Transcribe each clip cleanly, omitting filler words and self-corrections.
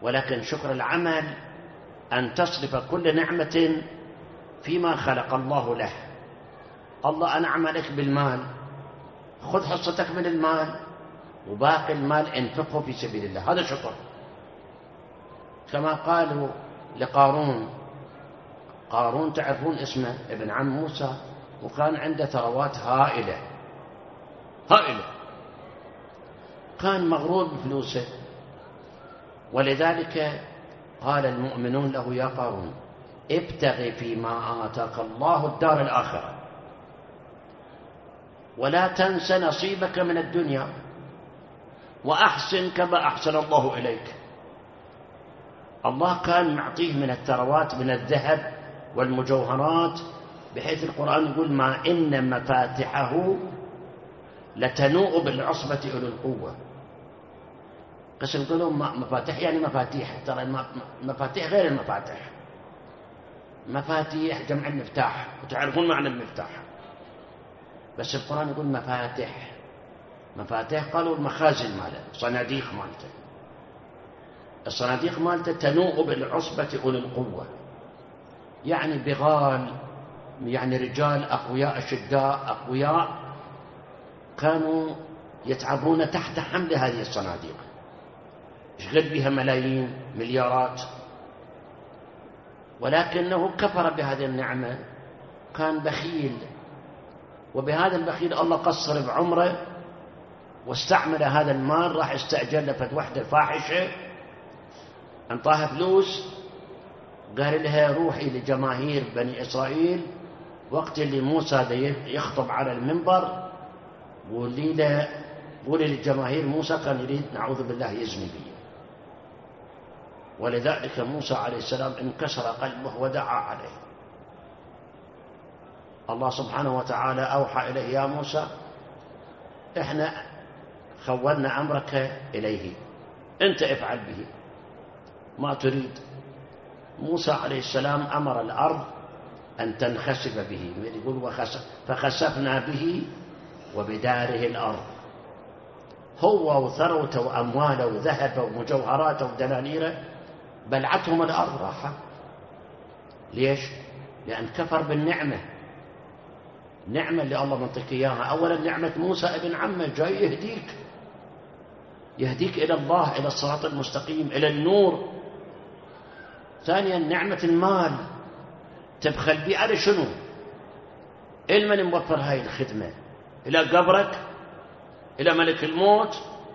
ولكن شكر العمل أن تصرف كل نعمة فيما خلق الله له. الله أنعم عليك بالمال، خذ حصتك من المال وباقي المال انفقه في سبيل الله، هذا شكر. كما قالوا لقارون، قارون تعرفون اسمه ابن عم موسى، وكان عنده ثروات هائلة هائلة، كان مغرور بفلوسه، ولذلك قال المؤمنون له يا قارون ابتغ فيما آتاك الله الدار الآخرة ولا تنس نصيبك من الدنيا وأحسن كما أحسن الله إليك. الله كان معطيه من الثروات من الذهب والمجوهرات، بحيث القرآن يقول ما إن مفاتحه لتنوء بالعصبة أولي القوة. قسم يقولون مفاتيح يعني مفاتيح، ترى المفاتيح غير المفاتيح. مفاتيح جمع المفتاح، وتعرفون معنى المفتاح، بس القرآن يقول مفاتيح. مفاتيح قالوا المخازن ماله، صناديق مالته، الصناديق مالته تنوء بالعصبة أولي القوة، يعني بغال، يعني رجال أقوياء أشداء أقوياء كانوا يتعبون تحت حمل هذه الصناديق، يشغل بها ملايين مليارات، ولكنه كفر بهذه النعمة، كان بخيل، وبهذا البخيل الله قصر بعمره واستعمل هذا المال. راح استأجر لفت وحدة فاحشة، انطاها فلوس، قال لها روحي لجماهير بني إسرائيل وقت اللي موسى يخطب على المنبر، قولي للجماهير موسى كان يريد نعوذ بالله يزني بي. ولذلك موسى عليه السلام انكسر قلبه ودعا عليه. الله سبحانه وتعالى أوحى إليه يا موسى إحنا خولنا أمرك إليه، أنت افعل به ما تريد. موسى عليه السلام أمر الأرض أن تنخسف به، يقول فخسفنا به وبداره الأرض، هو وثروته وأمواله وذهبه ومجوهراته ودنانيره بلعتهم الأرض راحة. ليش؟ لأن كفر بالنعمة، نعمة اللي الله منطق إياها. أولا نعمة موسى ابن عمه جاي يهديك إلى الله، إلى الصراط المستقيم، إلى النور. ثانيا نعمة المال، تبخل بي على شنو؟ من موفر هاي الخدمة؟ إلى قبرك، إلى ملك الموت.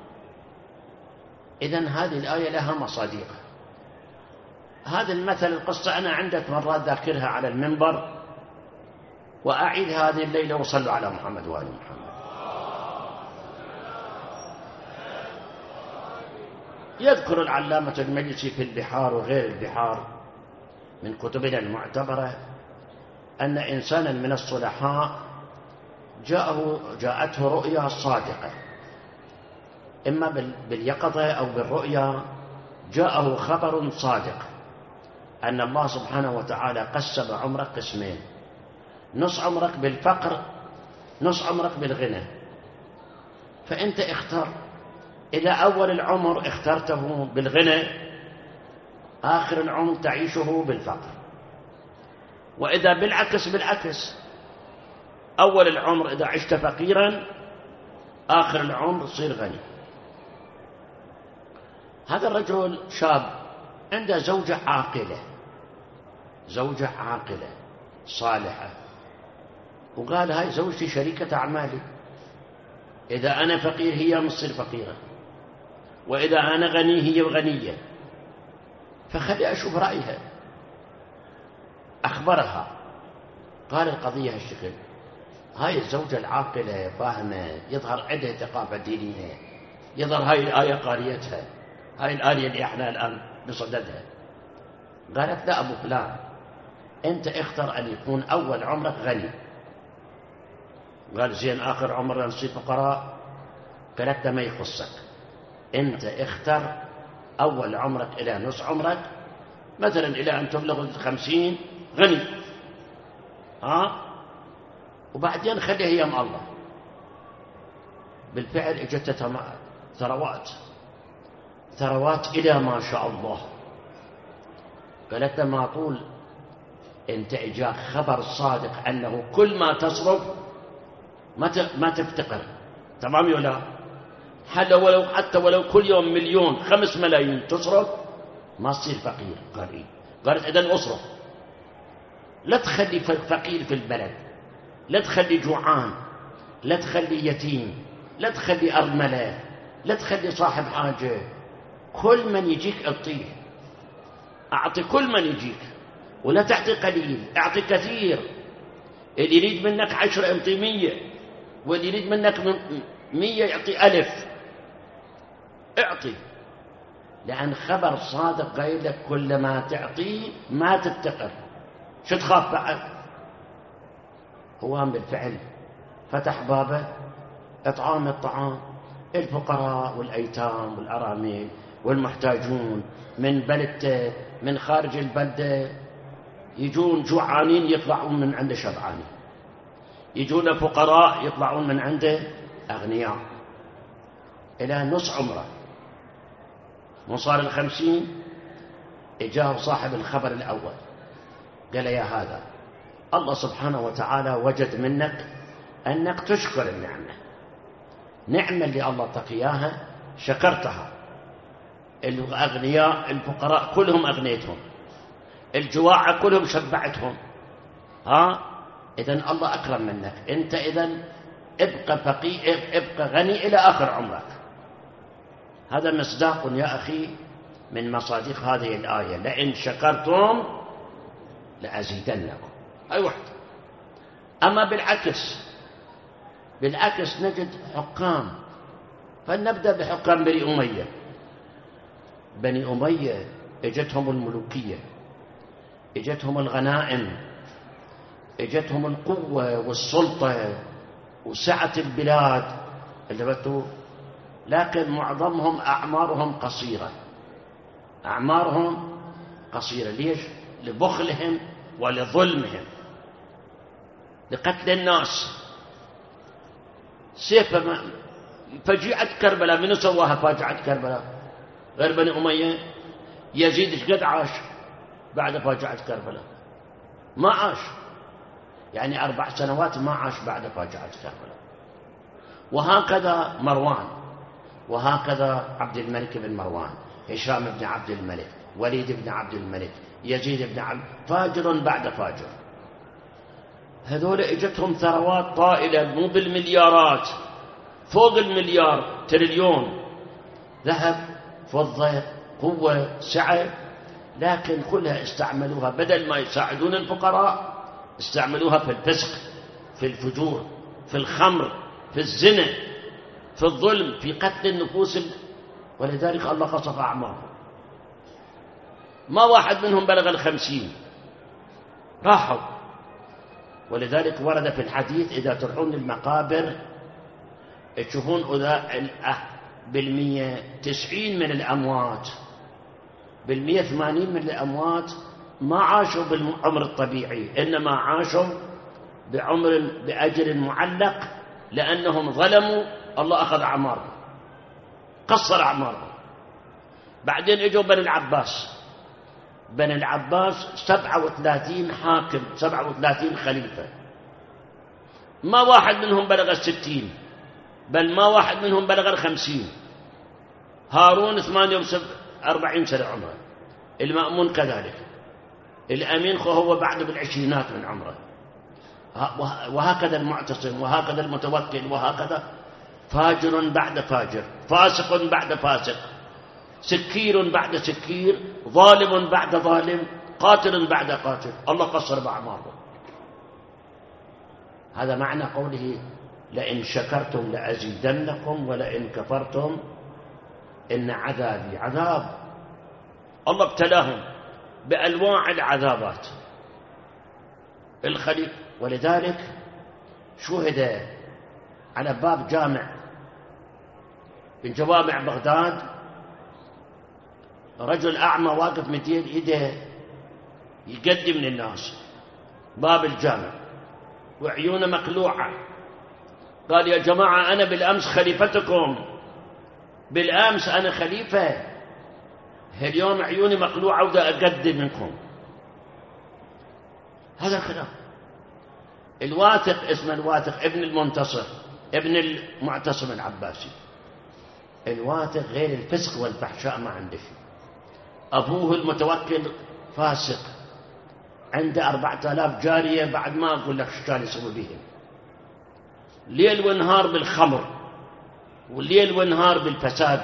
إذن هذه الآية لها مصادق. هذا المثل القصة أنا عدة مرات ذاكرها على المنبر، وأعيد هذه الليلة وصلوا على محمد وآل محمد. يذكر العلامة المجلسي في البحار وغير البحار من كتبنا المعتبرة أن إنسانا من الصلحاء جاءته رؤيا صادقة، إما باليقظة أو بالرؤيا جاءه خبر صادق أن الله سبحانه وتعالى قسم عمرك قسمين، نص عمرك بالفقر، نص عمرك بالغنى، فأنت اختر. إذا أول العمر اخترته بالغنى، آخر العمر تعيشه بالفقر. وإذا بالعكس، أول العمر إذا عشت فقيرا، آخر العمر تصير غني. هذا الرجل شاب عنده زوجة عاقلة صالحة، وقال هاي زوجتي شريكة أعمالي، إذا أنا فقير هي مصير فقيرة، وإذا أنا غني هي غنية، فخلي أشوف رأيها. أخبرها، قال القضية هالشكل، هاي الزوجة العاقلة فاهمة، يظهر عندها ثقافة دينية، يظهر هاي الآية قاريتها، هاي الآية اللي احنا الآن بصددها. قالت لا أبو فلان، أنت اختر أن يكون أول عمرك غني. قال زين آخر عمرنا نصير فقراء؟ قالت ما يخصك، أنت اختر أول عمرك إلى نص عمرك، مثلا إلى أن تبلغ 50 غني، وبعدين خليها يم الله. بالفعل اجت ثروات، ثروات إلى ما شاء الله. قالت له ما طول أنت إجاك خبر صادق أنه كل ما تصرف ما تفتقر، تمام ولا لا؟ حتى ولو كل يوم 1,000,000 5,000,000 تصرف ما تصير فقير. قال إيه؟ قالت إذن أصرف، لا تخلي فقير في البلد، لا تخلي جوعان، لا تخلي يتيم، لا تخلي أرملة، لا تخلي صاحب حاجة. كل من يجيك اعطيه، أعطي كل من يجيك، ولا تعطي قليل، أعطي كثير. اللي يريد منك 10 اعطي 100، واللي يريد منك 100 يعطي 1000. اعطي، لأن خبر صادق قايل لك كل ما تعطيه ما تفتقر. شو تخاف بعد؟ هو بالفعل فتح بابه إطعام الطعام الفقراء والأيتام والأرامل والمحتاجون من بلدته من خارج البلدة، يجون جوعانين يطلعون من عنده شبعانين، يجون فقراء يطلعون من عنده أغنياء، إلى نص عمره. من صار 50 إجاه صاحب الخبر الأول قال يا هذا الله سبحانه وتعالى وجد منك أنك تشكر النعمة، نعمة اللي الله اعطاك إياها شكرتها. الأغنياء الفقراء كلهم أغنيتهم، الجواعة كلهم شبعتهم. إذن الله أكرم منك أنت، إذن ابقى فقير، ابقى غني إلى آخر عمرك. هذا مصداق يا أخي من مصادق هذه الآية، لئن شكرتم لأزيدنكم. أي واحد. أما بالعكس نجد حكام، فلنبدأ بحكام بني أمية. بني أمية اجتهم الملوكية، اجتهم الغنائم، اجتهم القوة والسلطة وسعة البلاد اللي بتو، لكن معظمهم أعمارهم قصيرة. أعمارهم قصيرة ليش؟ لبخلهم ولظلمهم، لقتل الناس. سيف فجيعة كربلاء، من سواها فاجعة كربلاء غير بني أمية؟ يزيد ايش قد عاش بعد فاجعة كربلاء؟ ما عاش، يعني 4 سنوات ما عاش بعد فاجعة كربلاء. وهكذا مروان، وهكذا عبد الملك بن مروان، هشام بن عبد الملك، وليد بن عبد الملك، يزيد بن عبد، فاجر بعد فاجر. هذول اجتهم ثروات طائلة مو بالمليارات، فوق المليار، تريليون، ذهب فضة قوة سعة، لكن كلها استعملوها بدل ما يساعدون الفقراء استعملوها في الفسق، في الفجور، في الخمر، في الزنا، في الظلم، في قتل النفوس. ولذلك الله قصف أعمارهم. ما واحد منهم بلغ 50 راحوا. ولذلك ورد في الحديث إذا تروحون المقابر تشوفون بالمية 90 من الأموات، بالمية 80 من الأموات ما عاشوا بالعمر الطبيعي، إنما عاشوا بأجر معلق، لأنهم ظلموا الله أخذ أعمارهم، قصر أعمارهم. بعدين اجوا بني العباس 37 حاكم، 37 خليفة، ما واحد منهم بلغ 60، بل ما واحد منهم بلغ 50. هارون 48 سنة عمره، المأمون كذلك، الأمين هو بعد بالعشرينات من عمره، وهكذا المعتصم، وهكذا المتوكل، وهكذا. فاجر بعد فاجر، فاسق بعد فاسق، سكير بعد سكير، ظالم بعد ظالم، قاتل بعد قاتل. الله قصر بأعمارهم. هذا معنى قوله لئن شكرتم لأزيدنكم ولئن كفرتم إن عذابي عذاب. الله ابتلاهم بأنواع العذابات الخليق. ولذلك شهد على باب جامع من جوامع بغداد رجل أعمى واقف مدين إيده يقدم للناس باب الجامع وعيونه مقلوعة. قال يا جماعة أنا بالأمس خليفتكم، بالأمس أنا خليفة، اليوم عيوني مقلوعة ودا أقدم منكم. هذا الكلام. الواثق اسمه الواثق ابن المنتصر ابن المعتصم العباسي. الواثق غير الفسق والفحشاء ما عنده شيء. أبوه المتوكل فاسق، عنده 4000 جارية، بعد ما أقول لك شو كان يسوي بهم، ليل ونهار بالخمر والليل ونهار بالفساد.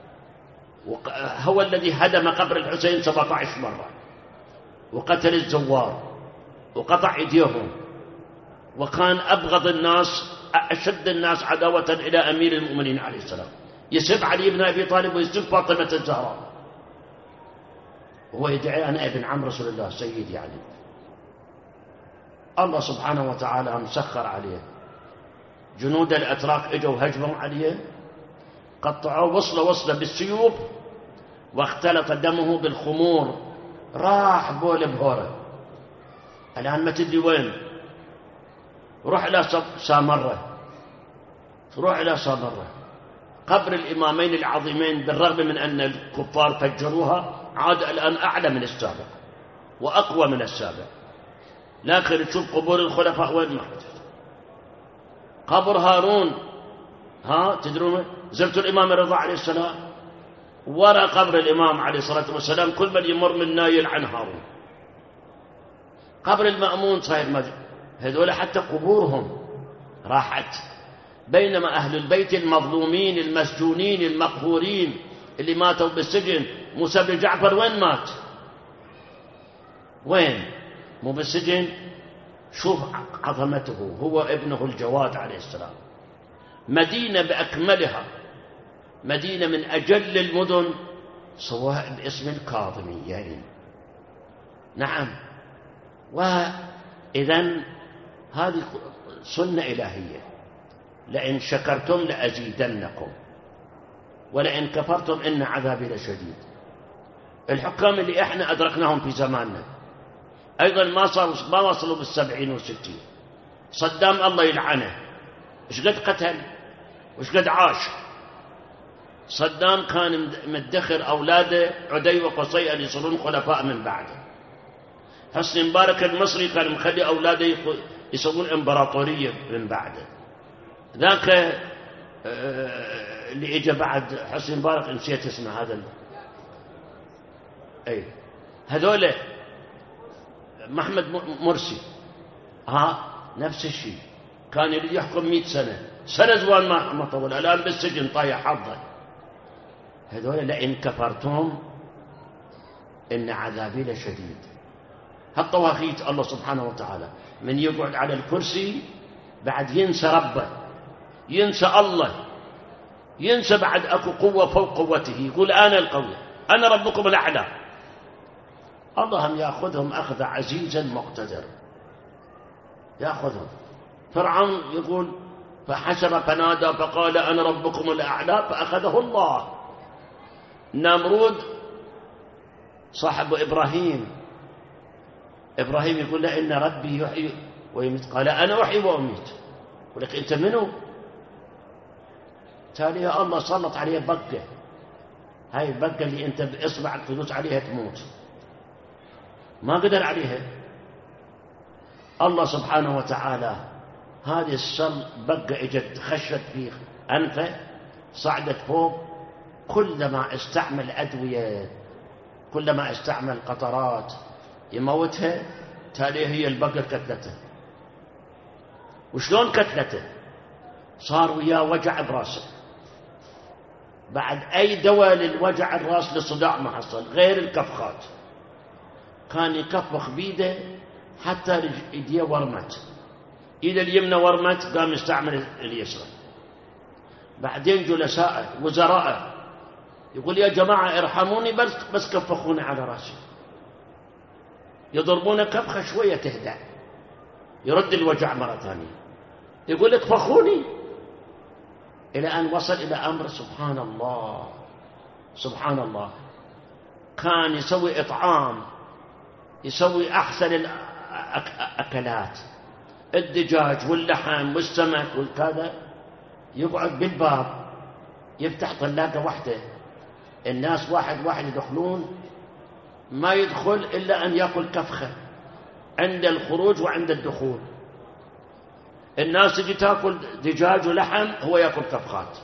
هو الذي هدم قبر الحسين 17 مرة، وقتل الزوار وقطع ايديهم، وكان أبغض الناس أشد الناس عداوة إلى أمير المؤمنين عليه السلام، يسب علي بن أبي طالب ويسب فاطمة الزهراء، هو يدعي أنا ابن عم رسول الله سيدي علي. الله سبحانه وتعالى مسخر عليه، جنود الأتراك اجوا هجموا عليه، قطعوا وصله بالسيوف، واختلط دمه بالخمور، راح بول بهوره. الآن ما تدري وين، روح إلى سامرة، روح إلى سامرة، قبر الإمامين العظيمين، بالرغم من أن الكفار فجروها، عاد الآن أعلى من السابق وأقوى من السابق. لكن تشوف قبور الخلفاء وين ما حدث. قبر هارون، تدرون زرت الإمام الرضا عليه السلام، وراء قبر الإمام عليه الصلاة والسلام كل من يمر منا يلعن هارون. قبر المأمون صاير هذول حتى قبورهم راحت. بينما أهل البيت المظلومين المسجونين المقهورين اللي ماتوا بالسجن، موسى بن جعفر وين مات؟ وين؟ مو بالسجن. شوف عظمته، هو ابنه الجواد عليه السلام. مدينة بأكملها، مدينة من أجل المدن، سواء باسم الكاظميين. نعم. وإذن هذه سنة إلهية، لئن شكرتم لأزيدنكم ولئن كفرتم إن عذابي لشديد. الحكام اللي احنا أدركناهم في زماننا أيضا ما وصلوا بال70 و60. صدام الله يلعنه، ايش قد قتل وايش قد عاش. صدام كان مدخر أولاده عدي وقصي أن يصيرون خلفاء من بعده. حسني مبارك المصري كان مخلي أولاده يصيرون إمبراطورية من بعده. ذاك اللي اجى بعد حسني مبارك نسيت اسمه، هذا هذول محمد مرسي، نفس الشيء، كان يريد يحكم 100 سنة زوال ما طول، الآن بالسجن طايح حظه. هذول لئن كفرتم إن عذابي لشديد. هالطواغيت الله سبحانه وتعالى من يقعد على الكرسي بعد ينسى ربه، ينسى الله، ينسى بعد أكو قوة فوق قوته، يقول أنا القوي، أنا ربكم الأعلى. اللهم يأخذهم أخذ عزيزا مقتدر، يأخذهم. فرعون يقول فحشر فنادى فقال أنا ربكم الأعلى فأخذه الله. نمرود صاحب إبراهيم يقول له إن ربي يحيي ويميت، قال أنا أحيي وأميت. ولك أنت منو؟ تالي الله سلط عليه بقة، هاي البقة اللي أنت بإصبعك تدوس عليها تموت، ما قدر عليها. الله سبحانه وتعالى هذه بقة اجت خشت في أنفه، صعدت فوق، كلما استعمل أدوية، كلما استعمل قطرات يموتها، تالي هي البقر كتلته. وشلون كتلته؟ صار وياه وجع براسه، بعد أي دواء للوجع الراس للصداع ما حصل غير الكفخات. كان يكفخ بيده حتى ايديه ورمت، ايده اليمنى ورمت، قام يستعمل اليسرى. بعدين جلسائه وزراءه يقول يا جماعة ارحموني، بس كفخوني على راسي. يضربون كفخة شوية تهدأ، يرد الوجع مرة ثانية، يقول اكفخوني، إلى أن وصل إلى أمر سبحان الله سبحان الله. كان يسوي إطعام، يسوي أحسن الأكلات، الدجاج واللحم والسمك والكذا، يقعد بالباب يفتح طلاقة واحدة، الناس واحد واحد يدخلون، ما يدخل إلا أن يأكل كفخة عند الخروج وعند الدخول. الناس تجي تأكل دجاج ولحم، هو يأكل كفخات.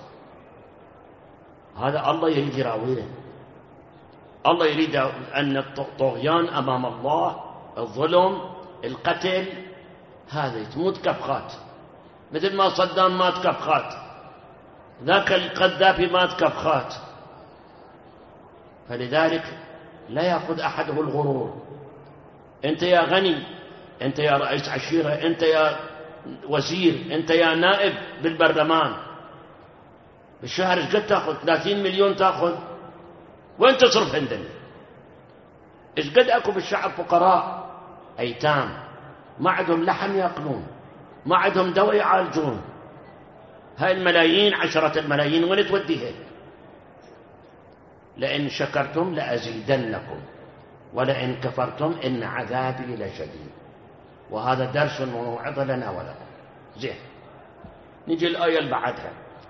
هذا الله يريد يراويه. الله يريد أن الطغيان أمام الله، الظلم، القتل، هذا تموت كفخات، مثل ما صدام مات كفخات، ذاك القذافي مات كفخات. فلذلك لا يأخذ أحده الغرور. أنت يا غني، أنت يا رئيس عشيرة، أنت يا وزير، أنت يا نائب بالبرلمان، بالشهر ايش قد تأخذ؟ 30 مليون تأخذ، وين تصرف عندنا؟ ايش قد أكو بالشعب فقراء أيتام ما عندهم لحم يأكلون، ما عندهم دواء يعالجون. هاي الملايين، 10 الملايين، وين توديها؟ لئن شكرتم لأزيدنكم ولئن كفرتم إن عذابي لشديد. وهذا درس وموعظة لنا ولكم. زين، نجي الآية اللي بعدها،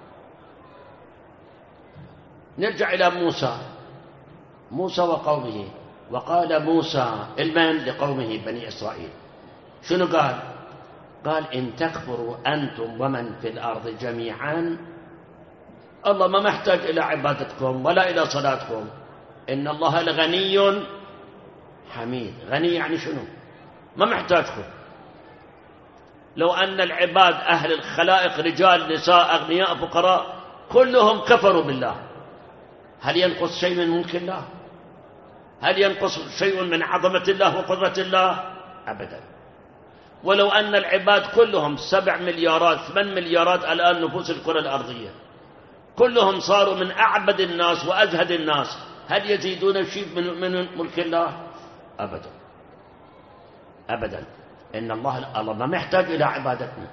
نرجع إلى موسى وقومه. وقال موسى المن لقومه بني إسرائيل، شنو قال؟ قال إن تكفروا أنتم ومن في الأرض جميعا، الله ما محتاج إلى عبادتكم ولا إلى صلاتكم، إن الله لغني حميد. غني يعني شنو؟ ما محتاجكم. لو أن العباد أهل الخلائق رجال نساء أغنياء فقراء كلهم كفروا بالله، هل ينقص شيء من ملك الله؟ هل ينقص شيء من عظمة الله وقدرة الله؟ أبدا. ولو أن العباد كلهم 7 مليارات 8 مليارات الآن نفوس الكرة الأرضية، كلهم صاروا من أعبد الناس وأزهد الناس، هل يزيدون شيء من ملك الله؟ أبدا أبدا. إن الله ما محتاج إلى عبادتنا.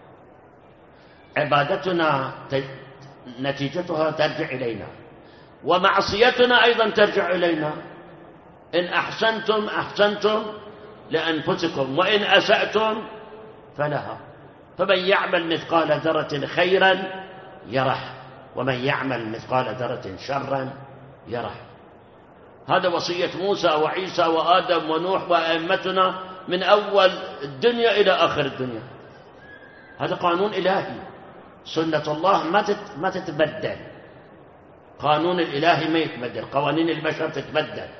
عبادتنا نتيجتها ترجع إلينا، ومعصيتنا أيضا ترجع إلينا. إن أحسنتم أحسنتم لأنفسكم وإن أسأتم فلها. فمن يعمل مثقال ذرة خيرا يره، ومن يعمل مثقال ذرة شرا يره. هذا وصية موسى وعيسى وآدم ونوح وأئمتنا من أول الدنيا إلى آخر الدنيا. هذا قانون إلهي، سنة الله ما تتبدل. قانون الإلهي ما يتبدل، قوانين البشر تتبدل.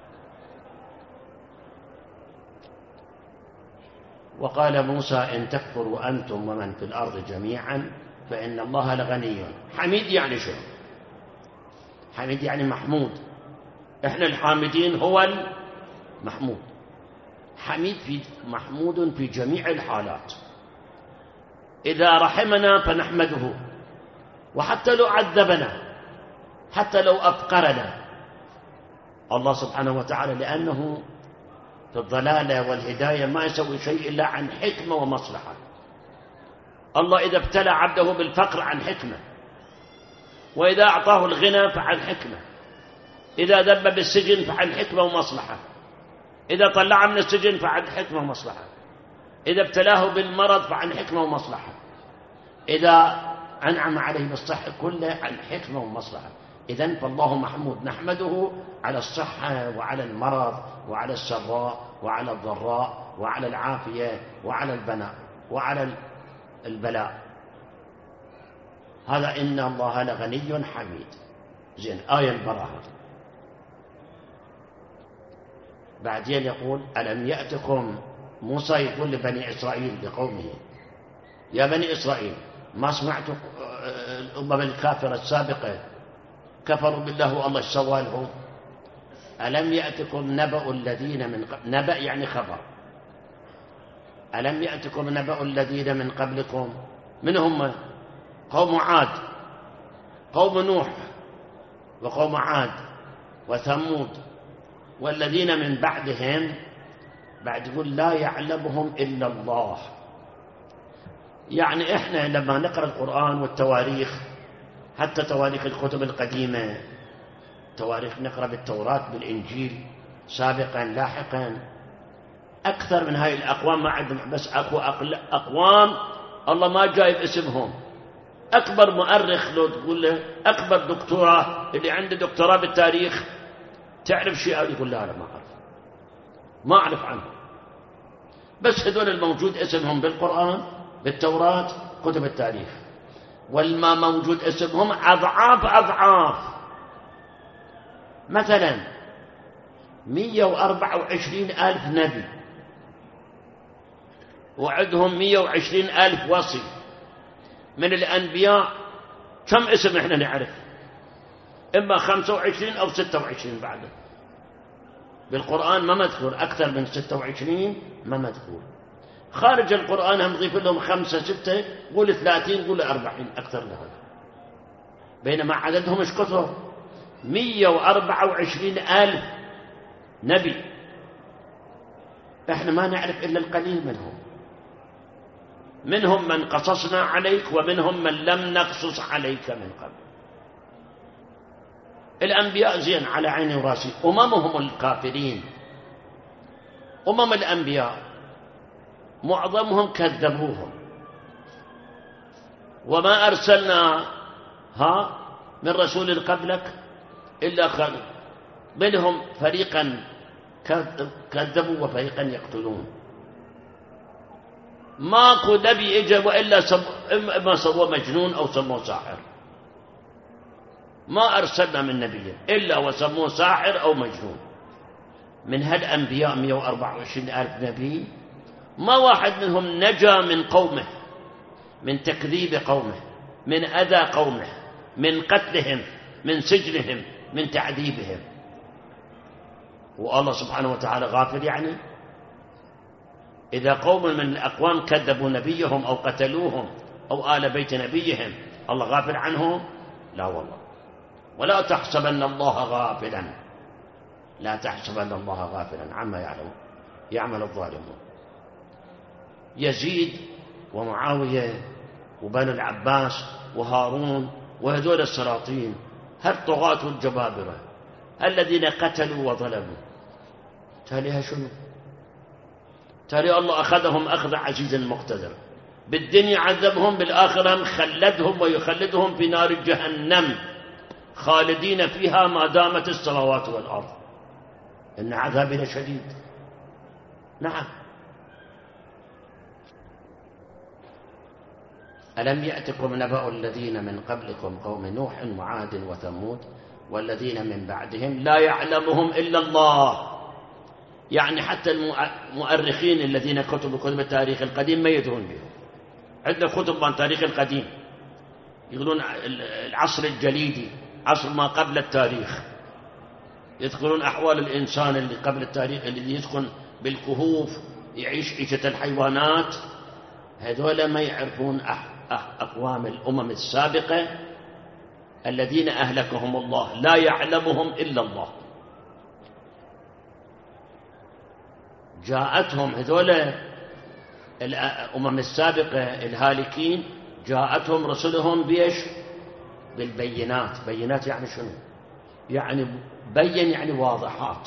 وقال موسى إن تكفروا أنتم ومن في الأرض جميعا فإن الله لغني حميد. يعني شو حميد؟ يعني محمود. إحنا الحامدين هو المحمود. حميد محمود في جميع الحالات. إذا رحمنا فنحمده، وحتى لو عذبنا، حتى لو أفقرنا، الله سبحانه وتعالى لأنه في الضلالة والهداية ما يسوي شيء إلا عن حكمة ومصلحة. الله إذا ابتلى عبده بالفقر عن حكمة، وإذا أعطاه الغنى فعن حكمة، إذا ذب بالسجن فعن حكمة ومصلحة، إذا طلع من السجن فعن حكمة ومصلحة، إذا ابتلاه بالمرض فعن حكمة ومصلحة، إذا أنعم عليه بالصحة كله عن حكمة ومصلحة. إذن فالله محمود، نحمده على الصحة وعلى المرض وعلى السراء وعلى الضراء وعلى العافية وعلى البناء وعلى البلاء. هذا إن الله لغني حميد. زين، آية البراءة. بعدين يقول ألم يأتكم، موسى يقول لبني إسرائيل لقومه يا بني إسرائيل ما سمعتوا الأمم الكافرة السابقة كفروا بالله والله ايش سوى لهم؟ ألم يأتكم نبأ الذين من نبأ يعني خبر. ألم يأتكم نبأ الذين من قبلكم، من هم؟ قوم عاد، قوم نوح وقوم عاد وثمود والذين من بعدهم. بعد يقول لا يعلمهم إلا الله. يعني إحنا لما نقرأ القرآن والتواريخ، حتى تواريخ الكتب القديمة، تواريخ نقرأ بالتوراة بالإنجيل سابقا لاحقا، أكثر من هاي الأقوام ما عندهم، بس أكو أقوام الله ما جايب اسمهم أكبر مؤرخ لو تقول له أكبر دكتوراه اللي عنده دكتوراه بالتاريخ تعرف شيء؟ يقول لا أنا ما أعرف عنه. بس هذول الموجود اسمهم بالقرآن بالتوراة كتب التاريخ، والما موجود اسمهم أضعاف أضعاف. مثلا 124,000 نبي، وعندهم 120,000 وصي. من الأنبياء كم اسم إحنا نعرف؟ إما 25 أو 26 بعده. بالقرآن ما مذكور أكثر من 26، ما مذكور. خارج القرآن هم نضيف لهم 5 6، قول 30 قول 40 أكثر لهذا. بينما عددهم إيش كثر؟ 124,000 نبي، إحنا ما نعرف إلا القليل منهم. منهم من قصصنا عليك ومنهم من لم نقصص عليك من قبل. الأنبياء زين على عيني وراسي، أممهم الكافرين. الأنبياء معظمهم كذبوهم، وما أرسلنا من رسول قبلك إلا كانوا منهم فريقا كذبوا وفريقا يقتلون. ماكو نبي اجى والا اما سوى مجنون او سموه ساحر. ما ارسلنا من نبي الا وسموه ساحر او مجنون. من هالانبياء 124,000 نبي ما واحد منهم نجا من قومه، من تكذيب قومه، من اذى قومه، من قتلهم، من سجنهم، من تعذيبهم. والله سبحانه وتعالى غافل يعني؟ إذا قوم من الأقوام كذبوا نبيهم أو قتلوهم أو آل بيت نبيهم الله غافل عنهم؟ لا والله. ولا تحسبن الله غافلا، لا تحسبن الله غافلا عما يعمل الظالمون. يزيد ومعاوية وبنو العباس وهارون وهذول السلاطين هالطغاة والجبابرة الذين قتلوا وظلموا، تاليها شنو؟ تالي الله أخذهم أخذ عزيز مقتدر. بالدنيا عذبهم، بالآخرة خلدهم ويخلدهم في نار جهنم خالدين فيها ما دامت السماوات والأرض. إن عذابنا شديد. نعم. ألم يأتكم نبأ الذين من قبلكم قوم نوح وعاد وثمود والذين من بعدهم لا يعلمهم إلا الله. يعني حتى المؤرخين الذين كتبوا كتب التاريخ القديم ما يدرون بهم. عندنا كتب عن التاريخ القديم يقولون العصر الجليدي، عصر ما قبل التاريخ، يذكرون أحوال الإنسان اللي قبل التاريخ، اللي يسكن بالكهوف يعيش عيشة الحيوانات. هذول ما يعرفون أقوام الأمم السابقة الذين أهلكهم الله، لا يعلمهم إلا الله. جاءتهم هذول الأمم السابقة الهالكين، جاءتهم رسلهم بيش؟ بالبينات. بينات يعني شنو؟ يعني بين يعني واضحات.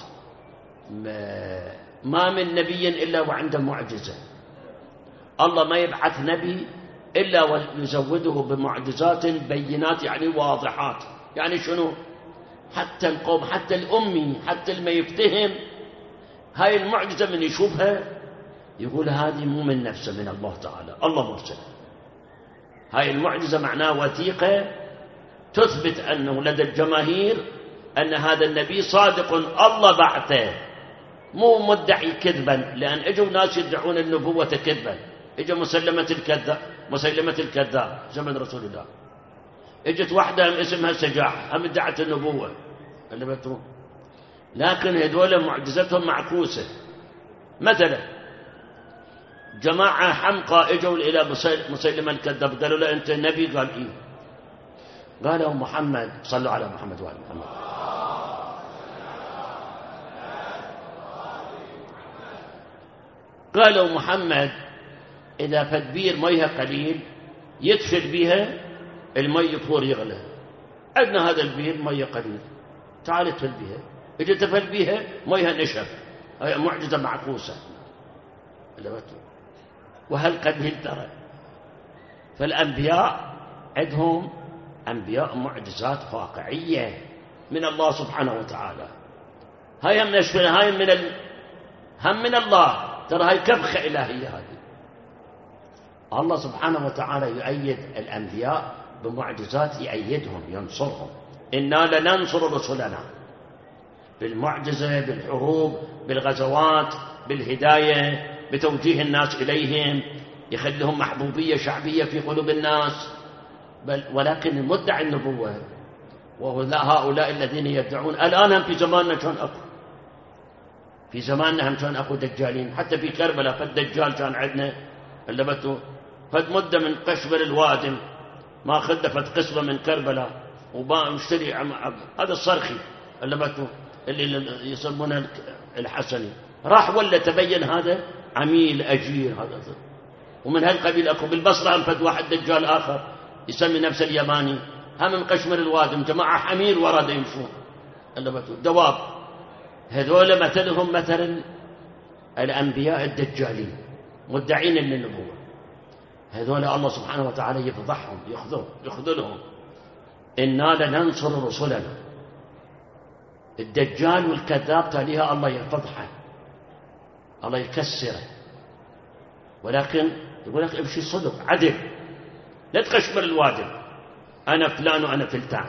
ما من نبي إلا وعنده معجزة. الله ما يبعث نبي إلا ويزوده بمعجزات بينات يعني واضحات. يعني شنو؟ حتى القوم، حتى الأمي، حتى اللي ما يفتهم هاي المعجزة من يشوفها يقول هذه مو من نفسه، من الله تعالى، الله مرسل. هاي المعجزة معناها وثيقة تثبت أنه لدى الجماهير أن هذا النبي صادق الله بعثه، مو مدعي كذبا. لأن اجوا ناس يدعون النبوة كذبا. اجى مسيلمة الكذاب زمن رسول الله. اجت واحدة اسمها سجاح هم ادعت النبوة، لكن هذول معجزتهم معكوسة. مثلا جماعة حمقى اجوا إلى مسيلمة الكذاب قالوا له أنت نبي؟ قال إيه. قالوا محمد، صلوا على محمد وعلى محمد. قالوا محمد إذا فدبير ميها قليل يدفل بها المي يفور يغلى، عندنا هذا البير مية قليل، تعال ادفل بها. اجي تفل بها ميها نشف. هي معجزة معكوسة. وهل قليل ترى. فالأنبياء عندهم أنبياء معجزات واقعية من الله سبحانه وتعالى. هاي هم من الله، ترى هاي كبخة إلهية. هذه الله سبحانه وتعالى يؤيد الأنبياء بمعجزات، يؤيدهم ينصرهم. إنا لننصر رسلنا بالمعجزة، بالحروب، بالغزوات، بالهداية، بتوجيه الناس إليهم، يخليهم محبوبية شعبية في قلوب الناس. ولكن المدعي النبوة وهؤلاء الذين يدعون الآن هم في زماننا كان أكو، في زماننا هم كان أكو دجالين. حتى في كربلاء فالدجال كان عندنا اللي بتو فد مدة من قشبر الوادم ما خدفت قسمة من كربلاء وباع مشتري هذا الصرخي اللي بتو اللي يسمونه الحسني، راح ولا تبين هذا عميل أجير هذا. ومن هالقبيل أكو بالبصرة هم فد واحد دجال آخر يسمي نفسه اليماني، هم من قشمر الوادم، جماعة حمير ورا يمشون اللي بتو دواب. هذول مثلهم مثل الأنبياء الدجالين مدعين للنبوة. هذول الله سبحانه وتعالى يفضحهم، يخذلهم. إنا لننصر رسلنا. الدجال والكذاب تاليها الله يفضحه، الله يكسره. ولكن يقول لك امشي صدق عدل، لا تقشمر الوادم، أنا فلان وأنا فلتان.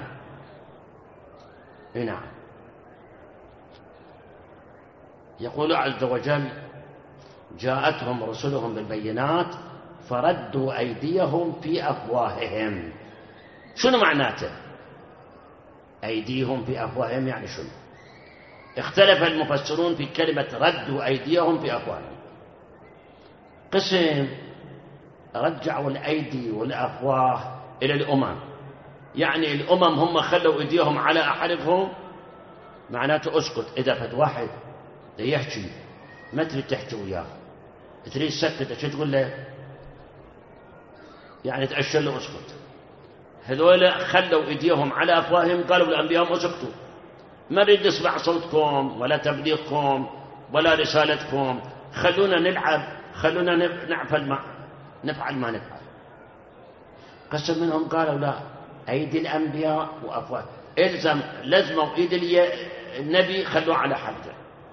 نعم. يقول عز وجل جاءتهم رسلهم بالبينات فردوا أيديهم في أفواههم. شنو معناته أيديهم في أفواههم؟ يعني شنو؟ اختلف المفسرون في كلمة ردوا أيديهم في أفواههم. قسم رجعوا الأيدي والأفواه إلى الأمم، يعني الأمم هم خلوا أيديهم على أحلفهم، معناته أسكت. إذا فت واحد يحكي ما تريد تحكي وياه، تريد تسكت، شو تقول له؟ يعني تأشر له أسكت. هذول خلوا إيديهم على أفواههم، قالوا لأنبيائهم اسكتوا، ما نريد نسمع صوتكم ولا تبليغكم ولا رسالتكم، خلونا نلعب، خلونا نفعل ما نفعل. قسم منهم قالوا لا، أيدي الأنبياء وأفواه لزموا إيد النبي خلوه على حده.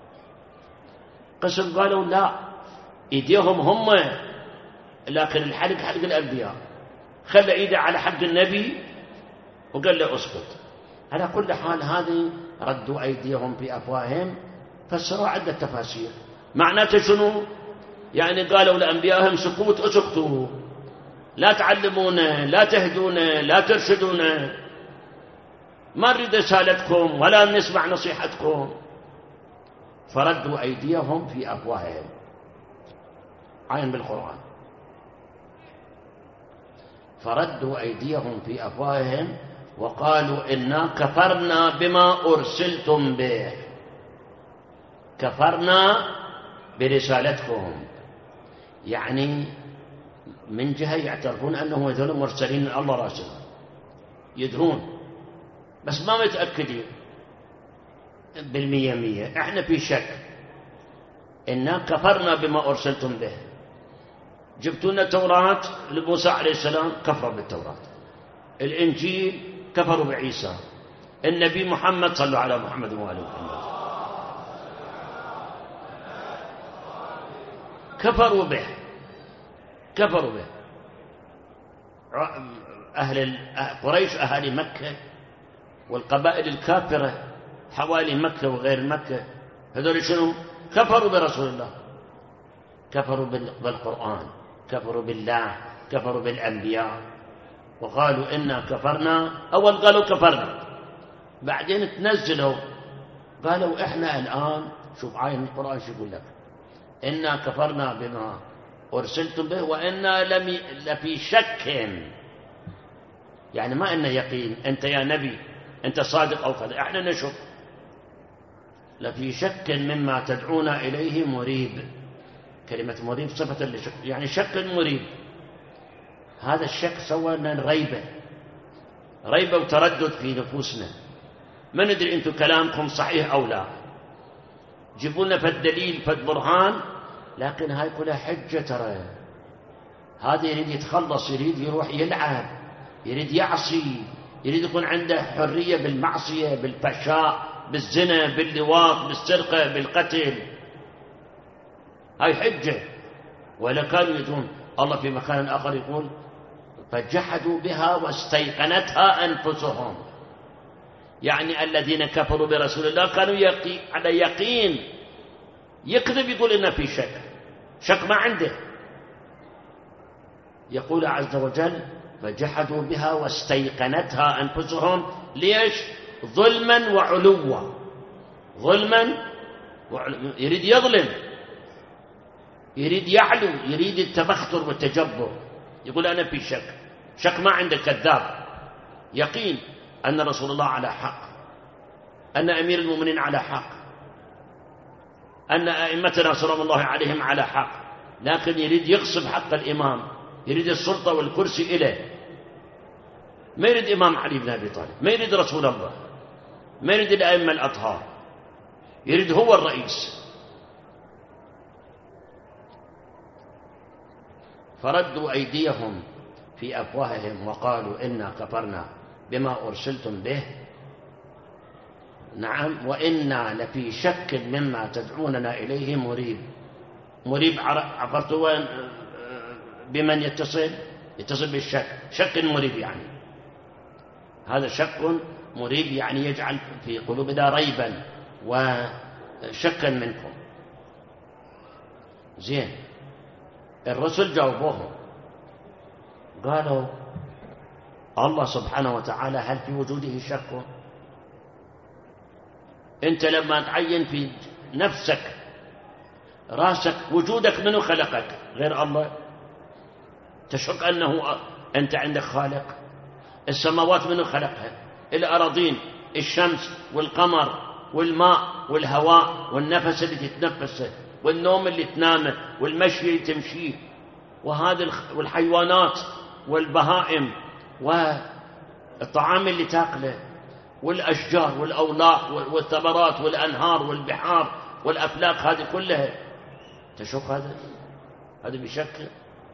قسم قالوا لا، إيديهم هم، لكن الحلق حلق الأنبياء، خلى إيده على حق النبي وقال له اسكت. على كل حال هذه ردوا أيديهم في أفواههم فسروا عدة تفاسير. معناته شنو؟ يعني قالوا لأنبيائهم سكوت، اسكتوا، لا تعلمونا، لا تهدونا، لا ترشدونا، ما نريد رسالتكم ولا نسمع نصيحتكم. فردوا أيديهم في أفواههم، عين بالقرآن. فردوا أيديهم في أفواههم وقالوا إنا كفرنا بما أرسلتم به. كفرنا برسالتكم، يعني من جهة يعترفون أنهم هذول مرسلين من الله راسلهم، يدرون بس ما متأكدين بالمية. احنا في شك. إنا كفرنا بما أرسلتم به. جبتوا لنا توراة لموسى عليه السلام، كفروا بالتوراة. الإنجيل كفروا بعيسى. النبي محمد، صلوا على محمد وآل محمد، كفروا به. كفروا به. أهل قريش، أهالي مكة والقبائل الكافرة حوالي مكة وغير مكة، هذول شنو؟ كفروا برسول الله، كفروا بالقرآن، كفروا بالله، كفروا بالأنبياء. وقالوا إنا كفرنا. أول قالوا كفرنا، بعدين تنزلوا قالوا إحنا الآن، شوف عين القرآن شو يقول لك، إنا كفرنا بما أرسلتم به وإنا لفي شك. يعني ما إن يقين، أنت يا نبي أنت صادق أو كذا، إحنا نشك. لفي شك مما تدعونا إليه مريب. كلمة مريب صفة لشك، يعني شك مريب. هذا الشك سوى لنا ريبة وتردد في نفوسنا، ما ندري أنتم كلامكم صحيح أو لا. جيبوا لنا فد دليل فد برهان، لكن هاي كلها حجة. ترى هذا يريد يتخلص، يريد يروح يلعب، يريد يعصي، يريد يكون عنده حرية بالمعصية، بالفحشاء، بالزنا، باللواط، بالسرقة، بالقتل. هاي حجة. ولا كانوا يدون. الله في مكان آخر يقول فجحدوا بها واستيقنتها أنفسهم، يعني الذين كفروا برسول الله كانوا على يقين. يكذب يقول إنه في شك ما عنده. يقول عز وجل فجحدوا بها واستيقنتها أنفسهم. ليش؟ ظلما وعلوا. يريد يظلم، يريد يعلو، يريد التبختر والتجبر. يقول أنا في شك ما عنده، كذاب. يقين أن رسول الله على حق، أن أمير المؤمنين على حق، أن أئمتنا سلام الله عليهم على حق، لكن يريد يغصب حق الإمام، يريد السلطة والكرسي إليه. ما يريد إمام علي بن أبي طالب، ما يريد رسول الله، ما يريد الأئمة الأطهار، يريد هو الرئيس. فردوا أيديهم في أفواههم وقالوا إنا كفرنا بما أرسلتم به، نعم، وإنا لفي شك مما تدعوننا إليه مريب. عبرتوا بمن يتصل بالشك، شك مريب، يعني هذا شك مريب، يعني يجعل في قلوبنا ريبا وشكا منكم. زين، الرسل جاوبوهم قالوا الله سبحانه وتعالى هل في وجوده شك؟ انت لما تعين في نفسك راسك وجودك منو خلقك غير الله؟ تشك أنه أنت عندك خالق؟ السماوات منو خلقها؟ الأراضين، الشمس والقمر والماء والهواء والنفس اللي تتنفسه والنوم اللي تنامه والمشي اللي تمشيه والحيوانات والبهائم والطعام اللي تاكله والأشجار والأولاق والثمرات والأنهار والبحار والأفلاك، هذه كلها تشك؟ هذا بشك،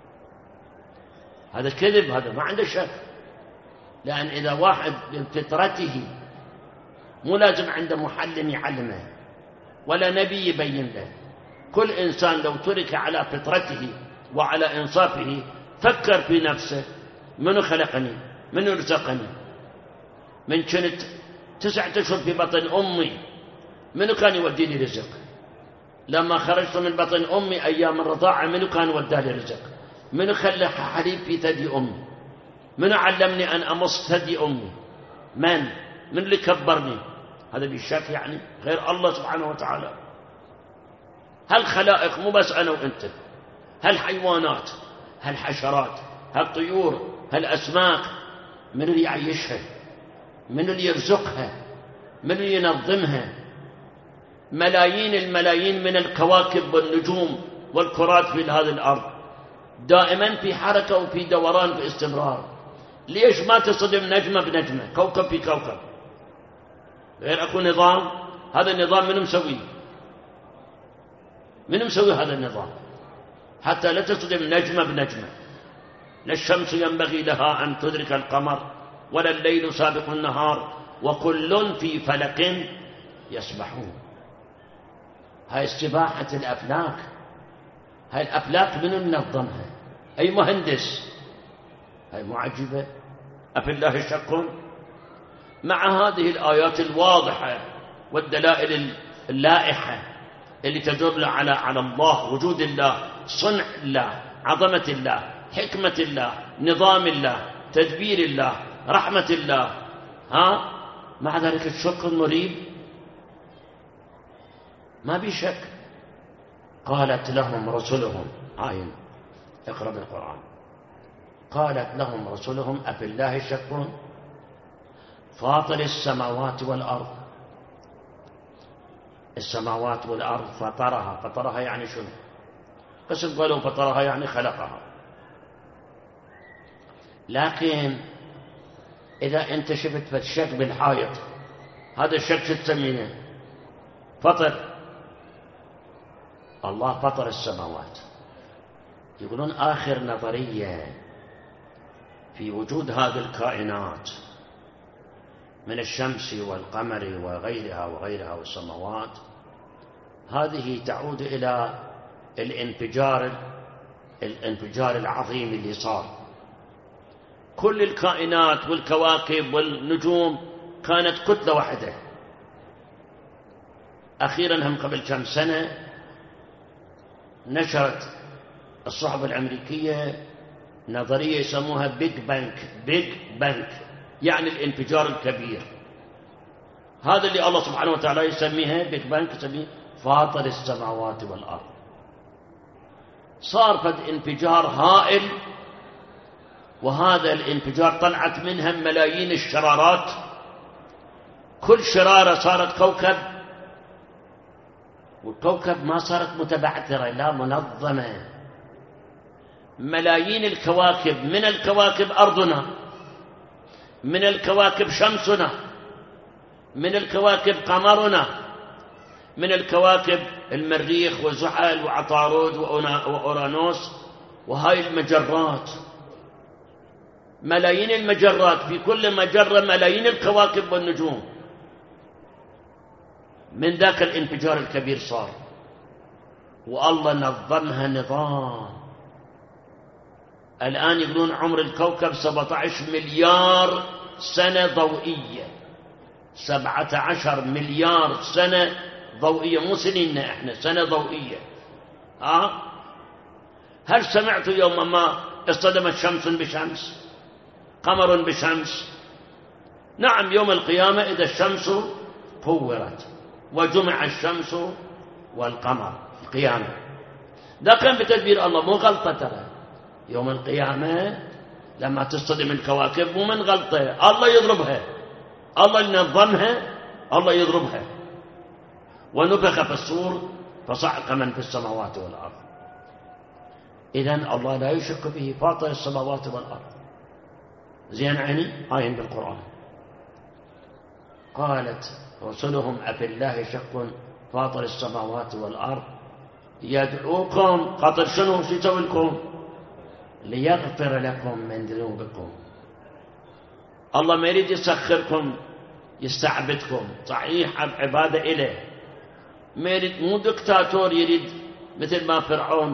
هذا كذب، هذا ما عنده شك. لأن إذا واحد بفطرته مو لازم عنده محلم يعلمه ولا نبي يبين له. كل إنسان لو ترك على فطرته وعلى إنصافه فكر في نفسه، منو خلقني؟ منو رزقني؟ من كنت 9 أشهر في بطن أمي منو كان يوديني رزق؟ لما خرجت من بطن أمي أيام الرضاعة منو كان وداني رزق؟ منو خلى حليب في ثدي أمي؟ منو علمني أن أمص ثدي أمي؟ من اللي كبرني؟ هذا بالشك يعني غير الله سبحانه وتعالى. هل خلائق مو بس أنا وأنت، هل حيوانات، هل حشرات، هل طيور، هل أسماك، من اللي يعيشها؟ من اللي يرزقها؟ من اللي ينظمها؟ ملايين الملايين من الكواكب والنجوم والكرات في هذه الأرض دائما في حركة وفي دوران في استمرار. ليش ما تصدم نجمة بنجمة، كوكب في كوكب؟ غير أكو نظام. هذا النظام من مسويه؟ من مسوي هذا النظام حتى لا تصدم نجمة بنجمة؟ لا الشمس ينبغي لها أن تدرك القمر ولا الليل سابق النهار وكل في فلك يسبحون. هاي استباحة الأفلاك. هاي الأفلاك من منظمها؟ أي مهندس؟ هاي معجبة. أفي الله شك؟ مع هذه الآيات الواضحة والدلائل اللائحة اللي تدل على الله، وجود الله، صنع الله، عظمة الله، حكمة الله، نظام الله، تدبير الله، رحمة الله، مع ذلك الشك المريب ما بشك. قالت لهم رسلهم، اقرأ بالقرآن، قالت لهم رسلهم أفي الله شك فاطر السماوات والأرض. السماوات والأرض فطرها يعني شنو؟ قسم قالوا فطرها يعني خلقها. لكن إذا أنت شفت الشك بالحائط، هذا الشك شو تسميه؟ فطر. الله فطر السماوات. يقولون آخر نظرية في وجود هذه الكائنات من الشمس والقمر وغيرها وغيرها والسماوات، هذه تعود إلى الانفجار العظيم اللي صار. كل الكائنات والكواكب والنجوم كانت كتلة واحدة. أخيرا هم قبل كم سنة نشرت الصحف الأمريكية نظرية يسموها بيج بانك، يعني الانفجار الكبير. هذا اللي الله سبحانه وتعالى يسميها بيج بانك، يسميه فاطر السماوات والأرض. صار فد انفجار هائل، وهذا الانفجار طلعت منها ملايين الشرارات، كل شرارة صارت كوكب، والكوكب ما صارت متبعثرة، لا منظمة. ملايين الكواكب، من الكواكب أرضنا، من الكواكب شمسنا، من الكواكب قمرنا، من الكواكب المريخ وزحل وعطارد وأورانوس، وهاي المجرات، ملايين المجرات، في كل مجرة ملايين الكواكب والنجوم. من ذاك الانفجار الكبير صار، والله نظمها نظام. الآن يقولون عمر الكوكب 17 مليار سنة ضوئية، 17 مليار سنة ضوئية، مو سنيننا احنا، سنة ضوئية. هل سمعتوا يوم ما اصطدمت شمس بشمس، قمر بشمس؟ نعم، يوم القيامة إذا الشمس كورت وجمع الشمس والقمر، القيامة. ده كان بتدبير الله، مو غلطة ترى. يوم القيامة لما تصطدم الكواكب مو من غلطة، الله يضربها، الله ينظمها، الله يضربها. ونفخ في الصور فصعق من في السماوات والأرض. إذن الله لا يشك به، فاطر السماوات والأرض. زين عيني آيين بالقرآن. قالت رسلهم أفي الله شك فاطر السماوات والأرض يدعوكم، خاطر شنو يسوي لكم؟ ليغفر لكم من ذنوبكم. الله ما يريد يسخركم يستعبدكم، صحيح عبادة إله، ما يريد، مو دكتاتور يريد مثل ما فرعون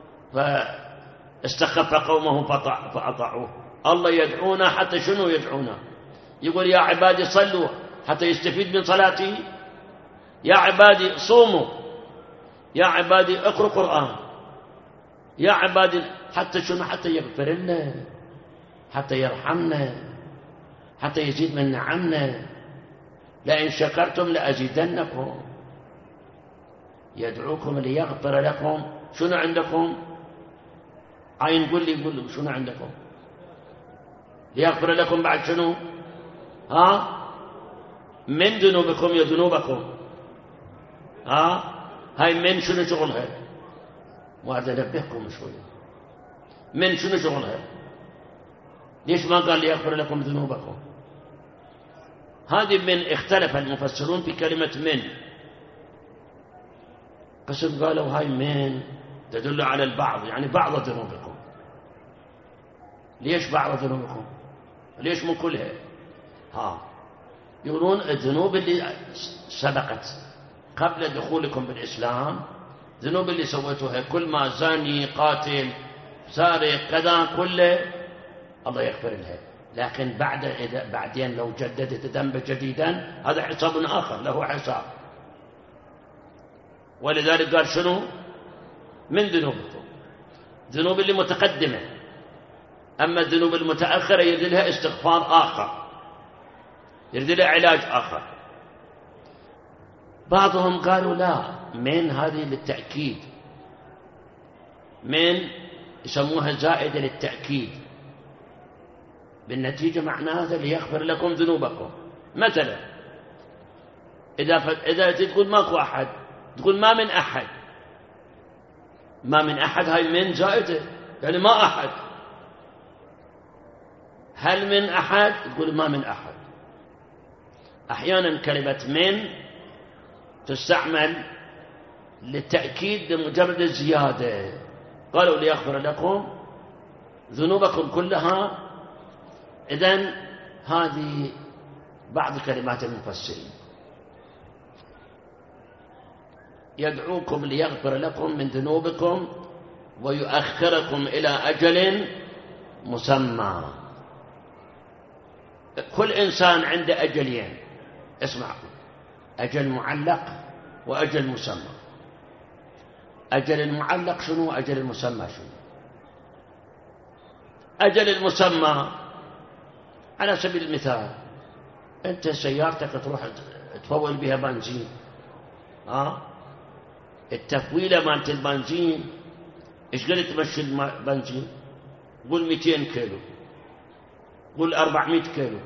فاستخف قومه فأطاعوه. الله يدعونا حتى شنو يدعونا؟ يقول يا عبادي صلوا حتى يستفيد من صلاته، يا عبادي صوموا، يا عبادي اقرأوا قرآن، يا عبادي حتى شنو؟ حتى يغفر لنا، حتى يرحمنا، حتى يزيد من نعمنا. لئن شكرتم لأزيدنكم. يدعوكم ليغفر لكم. شنو عندكم؟ عين قل لي شنو عندكم؟ ليغفر لكم بعد شنو؟ من ذنوبكم، يا ذنوبكم. هاي من شنو شغلها؟ وهذا نبهكم شوي، من شنو شغلها؟ ليش ما قال ليغفر لكم ذنوبكم؟ هذه من اختلف المفسرون في كلمة من. قسم قالوا هاي من تدل على البعض، يعني بعض ذنوبكم. ليش بعض ذنوبكم؟ ليش مو كلها؟ يقولون الذنوب اللي سبقت قبل دخولكم بالإسلام، ذنوب اللي سويتوها، كل ما زاني قاتل سارق كذا كله الله يغفر لها. لكن بعدين لو جددت ذنبا جديدا هذا حساب آخر، له حساب. ولذلك قال شنو؟ من ذنوبكم، ذنوب اللي متقدمة. أما الذنوب المتأخرة يريد لها استغفار آخر، يريد لها علاج آخر. بعضهم قالوا لا، من هذه للتأكيد، من يسموها زائدة للتأكيد، بالنتيجة معناها ليغفر لكم ذنوبكم. مثلا إذا تقول ماكو أحد، تقول ما من أحد، ما من أحد، هاي من زائدة، يعني ما أحد. هل من أحد؟ تقول ما من أحد. أحيانا كلمة من تستعمل للتأكيد لمجرد الزيادة. قالوا ليغفر لكم ذنوبكم كلها إذن هذه بعض كلمات المفسرين. يدعوكم ليغفر لكم من ذنوبكم ويؤخركم إلى أجل مسمى. كل إنسان عنده أجلين، اسمعوا، أجل معلق وأجل مسمى. أجل المعلق شنو؟ أجل المسمى شنو؟ أجل المسمى على سبيل المثال أنت سيارتك تروح تفول بها بنزين، التفويلة مالت البنزين إيش قد تمشي البنزين؟ قول 200 كيلو، قول 400 كيلو.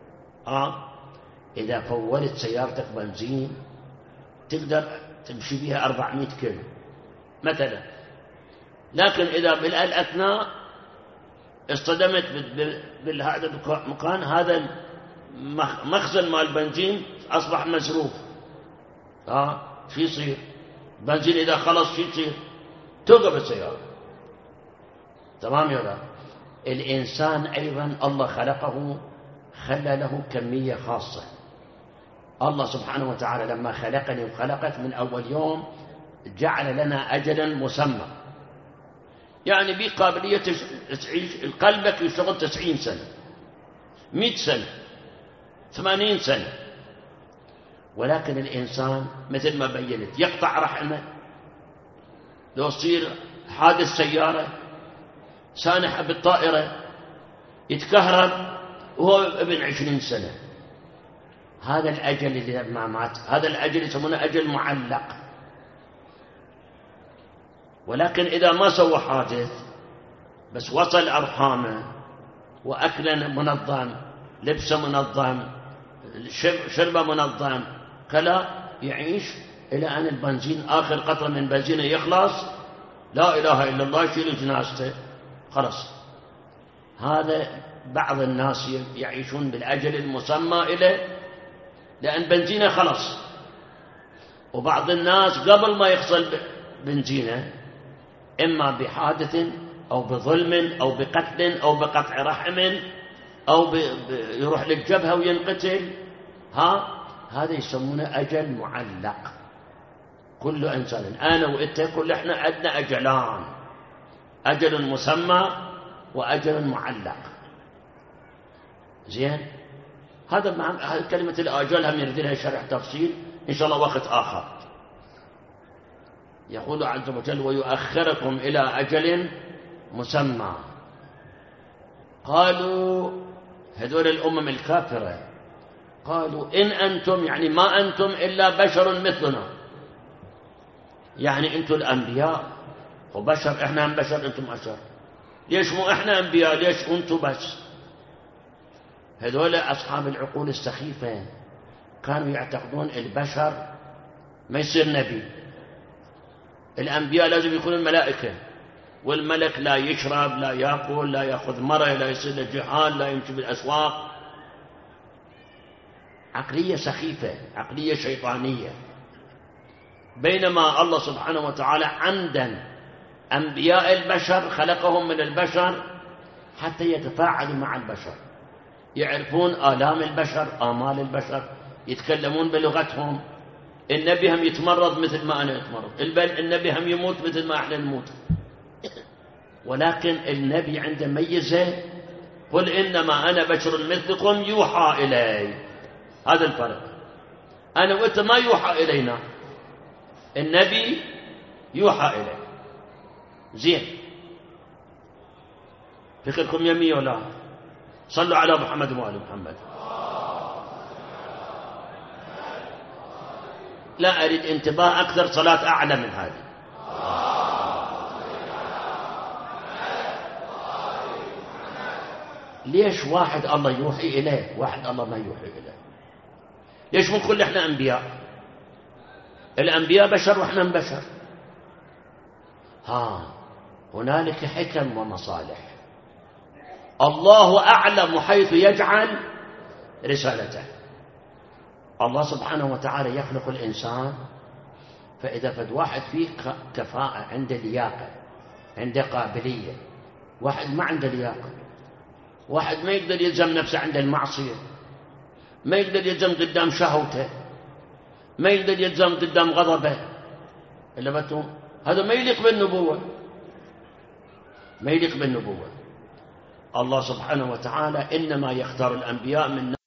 إذا فولت سيارتك بنزين تقدر تمشي بها 400 كيلو مثلا. لكن إذا بالأثناء اصطدمت بهذا المكان، هذا مخزن مال البنزين أصبح مزروف، شو يصير؟ بنزين إذا خلص شو يصير؟ توقف السيارة. تمام يا ولد؟ الإنسان أيضا الله خلقه، خلى له كمية خاصة. الله سبحانه وتعالى لما خلقني وخلقك من أول يوم جعل لنا أجلا مسمى، يعني بقابلية تعيش. قلبك يشتغل 90 سنة، 100 سنة، 80 سنة، ولكن الإنسان مثل ما بينت يقطع رحمه لو يصير حادث سيارة، سانحة بالطائرة، يتكهرب وهو ابن 20 سنة. هذا الأجل اللي ما مات، هذا الأجل يسمونه أجل معلق. ولكن إذا ما سوى حادث بس وصل أرحامه وأكله منظم، لبسه منظم، شربه منظم، كلا يعيش إلى أن البنزين آخر قطرة من بنزينه يخلص، لا إله إلا الله، يشيل جنازته خلص. هذا بعض الناس يعيشون بالأجل المسمى إليه لأن بنزينه خلص، وبعض الناس قبل ما يحصل بنزينه إما بحادث أو بظلم أو بقتل أو بقطع رحم أو يروح للجبهة وينقتل، هذا يسمونه أجل معلق. كل إنسان، أنا وإنت، كل إحنا عندنا أجلان، أجل مسمى وأجل معلق. زين؟ هذا كلمة الآجال هم يريد لها شرح تفصيل إن شاء الله وقت آخر. يقول عز وجل ويؤخركم إلى أجل مسمى. قالوا هذول الأمم الكافرة قالوا إن أنتم، يعني ما أنتم إلا بشر مثلنا، يعني أنتم الأنبياء وبشر، إحنا هم بشر أنتم بشر، ليش مو إحنا أنبياء، ليش أنتم بس؟ هذول أصحاب العقول السخيفة كانوا يعتقدون البشر ما يصير نبي، الأنبياء لازم يكونوا الملائكة، والملك لا يشرب، لا يأكل، لا يأخذ مرة، لا يصير له جهال، لا يمشي بالأسواق. عقلية سخيفة، عقلية شيطانية. بينما الله سبحانه وتعالى عمدا أنبياء البشر خلقهم من البشر حتى يتفاعلوا مع البشر، يعرفون آلام البشر، آمال البشر، يتكلمون بلغتهم. النبي هم يتمرض مثل ما أنا أتمرض، النبي هم يموت مثل ما إحنا نموت. ولكن النبي عنده ميزة، قل إنما أنا بشر مثلكم يوحى إلي. هذا الفرق. أنا وأنت ما يوحى إلينا، النبي يوحى إلي. زين، فكركم يمي ولا؟ صلوا على محمد وآل محمد. لا أريد انتباه أكثر، صلاة أعلى من هذه. ليش واحد الله يوحي إليه، واحد الله ما يوحي إليه؟ ليش مو كل إحنا أنبياء؟ الأنبياء بشر وإحنا بشر. هنالك حكم ومصالح. الله أعلم حيث يجعل رسالته. الله سبحانه وتعالى يخلق الإنسان، فإذا فد واحد فيه كفاءة، عنده لياقة، عنده قابلية، واحد ما عنده لياقة، واحد ما يقدر يلزم نفسه عند المعصية، ما يقدر يلزم قدام شهوته، ما يقدر يلزم قدام غضبه، هذا ما يليق بالنبوة، ما يليق بالنبوة. الله سبحانه وتعالى إنما يختار الأنبياء من